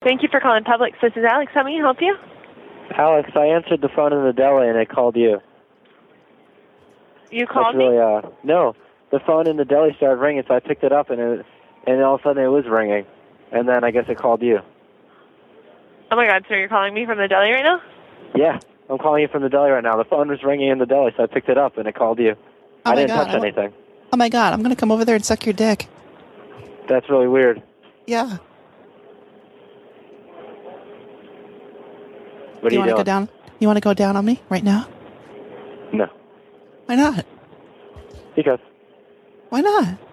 Thank you for calling Publix. This is Alex. How may I help you? Alex, I answered the phone in the deli and it called you. You called me? Really, no. The phone in the deli started ringing, so I picked it up and all of a sudden it was ringing. And then I guess it called you. Oh my God, so you're calling me from the deli right now? Yeah, I'm calling you from the deli right now. The phone was ringing in the deli, so I picked it up and it called you. I didn't touch anything. Oh my God, I'm going to come over there and suck your dick. That's really weird. Yeah. What are you want to doing? go down? You want to go down on me right now? No. Why not? Because. Why not?